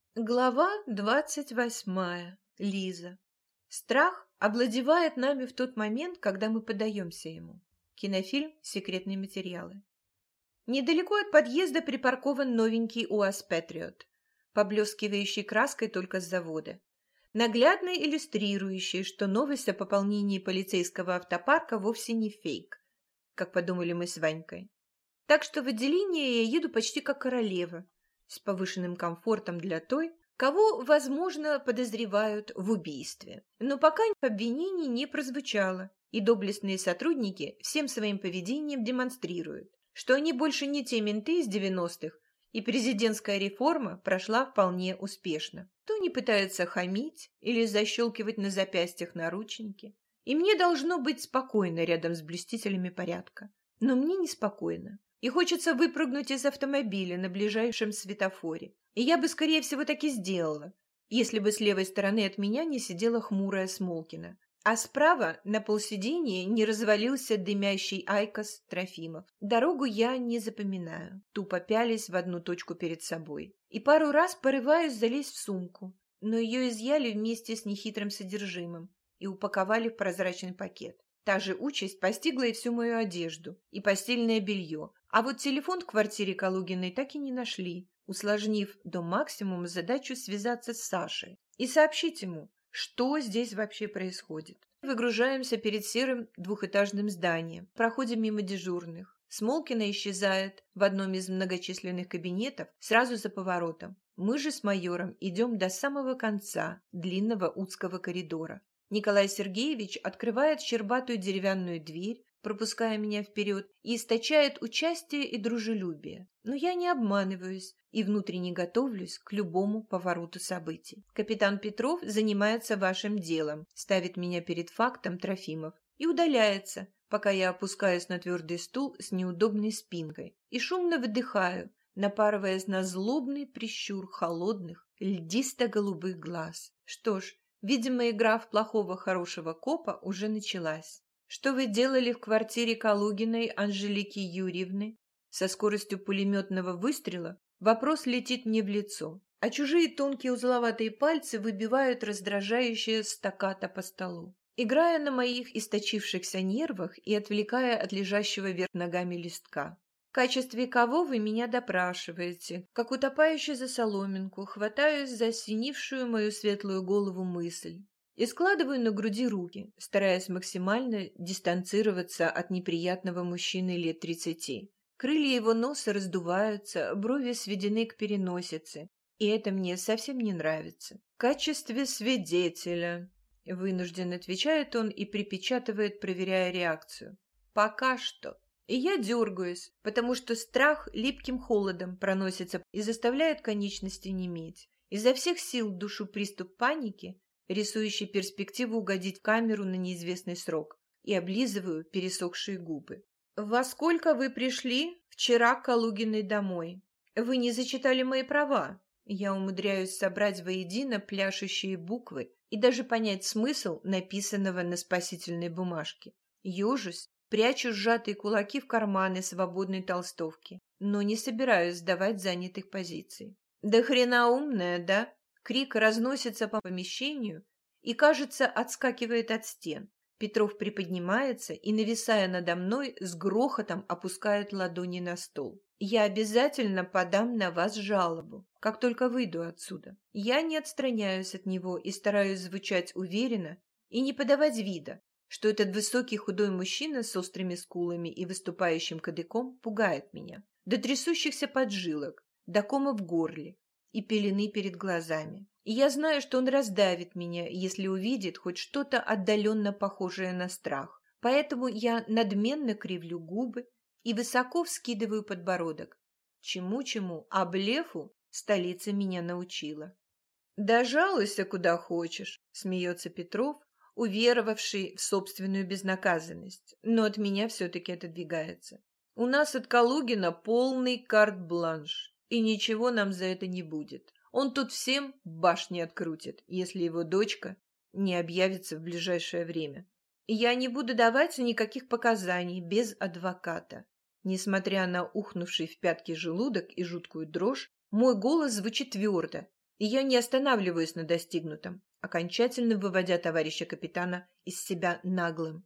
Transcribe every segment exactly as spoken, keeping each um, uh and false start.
Глава двадцать восьмая. Лиза. Страх овладевает нами в тот момент, когда мы поддаемся ему. Кинофильм «Секретные материалы». Недалеко от подъезда припаркован новенький УАЗ «Патриот», поблескивающий краской только с завода, наглядно иллюстрирующий, что новость о пополнении полицейского автопарка вовсе не фейк, как подумали мы с Ванькой. Так что в отделение я еду почти как королева, с повышенным комфортом для той, кого, возможно, подозревают в убийстве. Но пока обвинений не прозвучало, и доблестные сотрудники всем своим поведением демонстрируют, что они больше не те менты из девяностых, и президентская реформа прошла вполне успешно. Кто не пытается хамить или защелкивать на запястьях наручники. И мне должно быть спокойно рядом с блюстителями порядка. Но мне неспокойно. И хочется выпрыгнуть из автомобиля на ближайшем светофоре. И я бы, скорее всего, так и сделала, если бы с левой стороны от меня не сидела хмурая Смолкина, а справа на полсиденья не развалился дымящий Айкос Трофимов. Дорогу я не запоминаю, тупо пялись в одну точку перед собой. И пару раз порываюсь залезть в сумку, но ее изъяли вместе с нехитрым содержимым и упаковали в прозрачный пакет. Та же участь постигла и всю мою одежду, и постельное белье. А вот телефон в квартире Калугиной так и не нашли, усложнив до максимума задачу связаться с Сашей и сообщить ему, что здесь вообще происходит. Выгружаемся перед серым двухэтажным зданием, проходим мимо дежурных. Смолкина исчезает в одном из многочисленных кабинетов сразу за поворотом. Мы же с майором идем до самого конца длинного узкого коридора. Николай Сергеевич открывает щербатую деревянную дверь, пропуская меня вперед, и источает участие и дружелюбие. Но я не обманываюсь и внутренне готовлюсь к любому повороту событий. Капитан Петров занимается вашим делом, ставит меня перед фактом Трофимов и удаляется, пока я опускаюсь на твердый стул с неудобной спинкой и шумно выдыхаю, напарываясь на злобный прищур холодных, льдисто-голубых глаз. Что ж, видимо, игра в плохого-хорошего копа уже началась. Что вы делали в квартире Калугиной Анжелики Юрьевны? Со скоростью пулеметного выстрела вопрос летит мне в лицо, а чужие тонкие узловатые пальцы выбивают раздражающее стаккато по столу, играя на моих источившихся нервах и отвлекая от лежащего вверх ногами листка. В качестве кого вы меня допрашиваете? Как утопающий за соломинку, хватаюсь за осенившую мою светлую голову мысль и складываю на груди руки, стараясь максимально дистанцироваться от неприятного мужчины лет тридцати. Крылья его носа раздуваются, брови сведены к переносице, и это мне совсем не нравится. В качестве свидетеля, вынужден отвечает он и припечатывает, проверяя реакцию. Пока что. И я дергаюсь, потому что страх липким холодом проносится и заставляет конечности неметь. Изо всех сил душу приступ паники, рисующий перспективу угодить в камеру на неизвестный срок, и облизываю пересохшие губы. «Во сколько вы пришли вчера к Калугиной домой? Вы не зачитали мои права». Я умудряюсь собрать воедино пляшущие буквы и даже понять смысл написанного на спасительной бумажке. Ёжусь, прячу сжатые кулаки в карманы свободной толстовки, но не собираюсь сдавать занятых позиций. «Да хрена умная, да?» Крик разносится по помещению и, кажется, отскакивает от стен. Петров приподнимается и, нависая надо мной, с грохотом опускает ладони на стол. «Я обязательно подам на вас жалобу, как только выйду отсюда». Я не отстраняюсь от него и стараюсь звучать уверенно и не подавать вида, что этот высокий худой мужчина с острыми скулами и выступающим кадыком пугает меня. До трясущихся поджилок, до кома в горле и пелены перед глазами. И я знаю, что он раздавит меня, если увидит хоть что-то отдаленно похожее на страх. Поэтому я надменно кривлю губы и высоко вскидываю подбородок. Чему-чему, а блефу столица меня научила. «Да жалуйся куда хочешь», — смеется Петров, уверовавший в собственную безнаказанность, но от меня все-таки отодвигается. «У нас от Калугина полный карт-бланш, и ничего нам за это не будет. Он тут всем башни открутит, если его дочка не объявится в ближайшее время. И я не буду давать никаких показаний без адвоката». Несмотря на ухнувший в пятки желудок и жуткую дрожь, мой голос звучит твердо И я не останавливаюсь на достигнутом, окончательно выводя товарища капитана из себя наглым.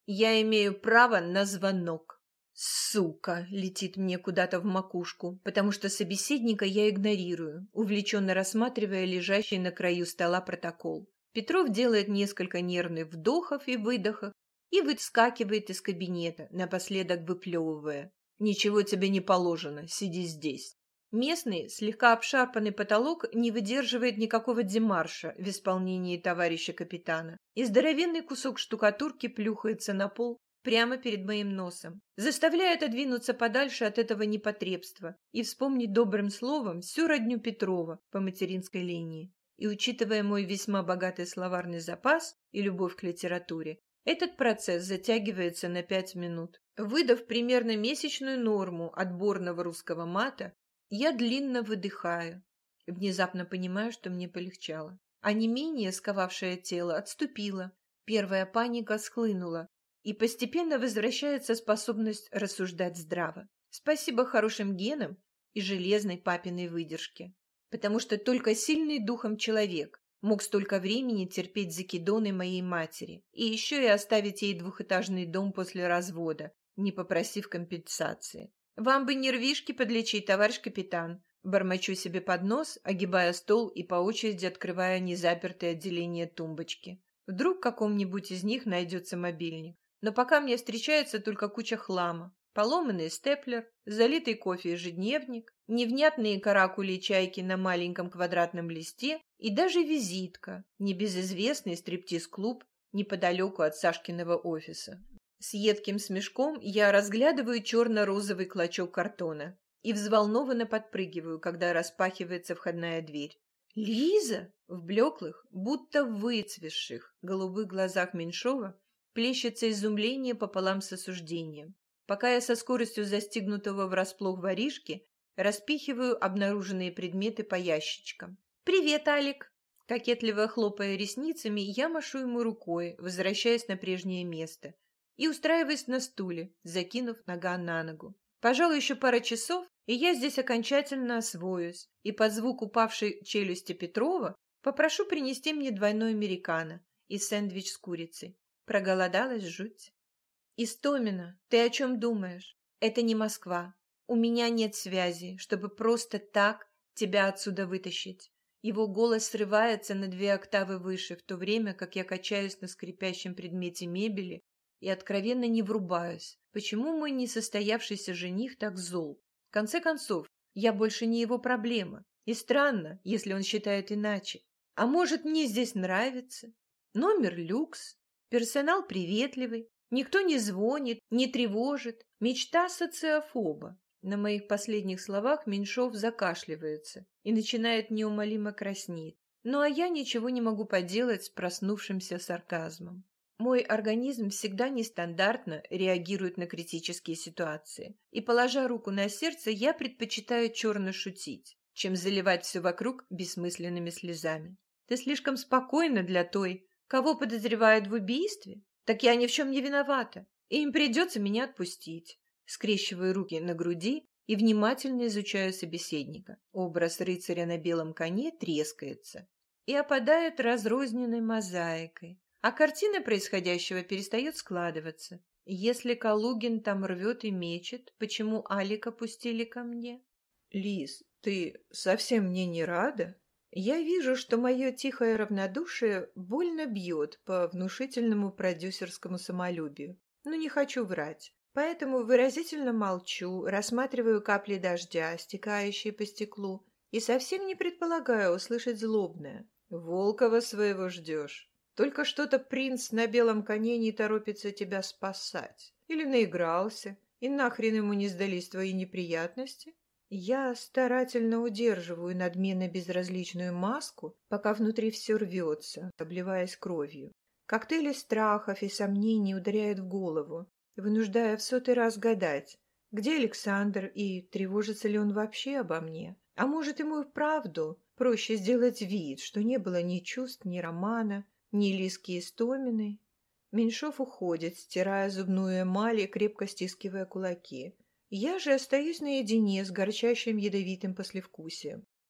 Я имею право на звонок. Сука, летит мне куда-то в макушку, потому что собеседника я игнорирую, увлеченно рассматривая лежащий на краю стола протокол. Петров делает несколько нервных вдохов и выдохов и выскакивает из кабинета, напоследок выплевывая: «Ничего тебе не положено, сиди здесь». Местный, слегка обшарпанный потолок не выдерживает никакого демарша в исполнении товарища капитана, и здоровенный кусок штукатурки плюхается на пол прямо перед моим носом, заставляя отодвинуться подальше от этого непотребства и вспомнить добрым словом всю родню Петрова по материнской линии. И учитывая мой весьма богатый словарный запас и любовь к литературе, этот процесс затягивается на пять минут. Выдав примерно месячную норму отборного русского мата, я длинно выдыхаю, внезапно понимаю, что мне полегчало. А не менее сковавшее тело отступило, первая паника схлынула, и постепенно возвращается способность рассуждать здраво. Спасибо хорошим генам и железной папиной выдержке, потому что только сильный духом человек мог столько времени терпеть закидоны моей матери и еще и оставить ей двухэтажный дом после развода, не попросив компенсации. «Вам бы нервишки подлечить, товарищ капитан», бормочу себе под нос, огибая стол и по очереди открывая незапертые отделения тумбочки. Вдруг в каком-нибудь из них найдется мобильник. Но пока мне встречается только куча хлама. Поломанный степлер, залитый кофе ежедневник, невнятные каракули и чайки на маленьком квадратном листе и даже визитка, небезызвестный стриптиз-клуб неподалеку от Сашкиного офиса. С едким смешком я разглядываю черно-розовый клочок картона и взволнованно подпрыгиваю, когда распахивается входная дверь. «Лиза!» В блеклых, будто выцветших голубых глазах Меньшова плещется изумление пополам с осуждением, пока я со скоростью застигнутого врасплох воришки распихиваю обнаруженные предметы по ящичкам. «Привет, Алик!» Кокетливо хлопая ресницами, я машу ему рукой, возвращаясь на прежнее место, и устраиваясь на стуле, закинув нога на ногу. Пожалуй, еще пара часов, и я здесь окончательно освоюсь, и под звук упавшей челюсти Петрова попрошу принести мне двойной американо и сэндвич с курицей. Проголодалась жуть. «Истомина, ты о чем думаешь? Это не Москва. У меня нет связи, чтобы просто так тебя отсюда вытащить». Его голос срывается на две октавы выше, в то время как я качаюсь на скрипящем предмете мебели и откровенно не врубаюсь, почему мой несостоявшийся жених так зол. В конце концов, я больше не его проблема, и странно, если он считает иначе. А может, мне здесь нравится? Номер люкс, персонал приветливый, никто не звонит, не тревожит. Мечта социофоба. На моих последних словах Меньшов закашливается и начинает неумолимо краснеть. Ну а я ничего не могу поделать с проснувшимся сарказмом. Мой организм всегда нестандартно реагирует на критические ситуации, и, положа руку на сердце, я предпочитаю черно шутить, чем заливать все вокруг бессмысленными слезами. Ты слишком спокойна для той, кого подозревают в убийстве? Так я ни в чем не виновата, и им придется меня отпустить. Скрещиваю руки на груди и внимательно изучаю собеседника. Образ рыцаря на белом коне трескается и опадает разрозненной мозаикой, а картина происходящего перестает складываться. Если Калугин там рвет и мечет, почему Алика пустили ко мне? «Лиз, ты совсем мне не рада?» Я вижу, что мое тихое равнодушие больно бьет по внушительному продюсерскому самолюбию, но не хочу врать. Поэтому выразительно молчу, рассматриваю капли дождя, стекающие по стеклу, и совсем не предполагаю услышать злобное. «Волкова своего ждешь. Только что-то принц на белом коне не торопится тебя спасать. Или наигрался, и нахрен ему не сдались твои неприятности?» Я старательно удерживаю надменно безразличную маску, пока внутри все рвется, обливаясь кровью. Коктейли страхов и сомнений ударяют в голову, вынуждая в сотый раз гадать, где Александр и тревожится ли он вообще обо мне. А может, ему и вправду проще сделать вид, что не было ни чувств, ни романа, ни Лизки Истоминой. Меньшов уходит, стирая зубную эмаль и крепко стискивая кулаки. Я же остаюсь наедине с горчащим ядовитым послевкусием.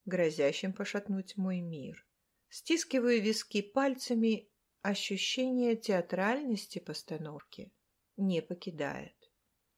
грозящим пошатнуть мой мир. Стискиваю виски пальцами, ощущение театральности постановки не покидает.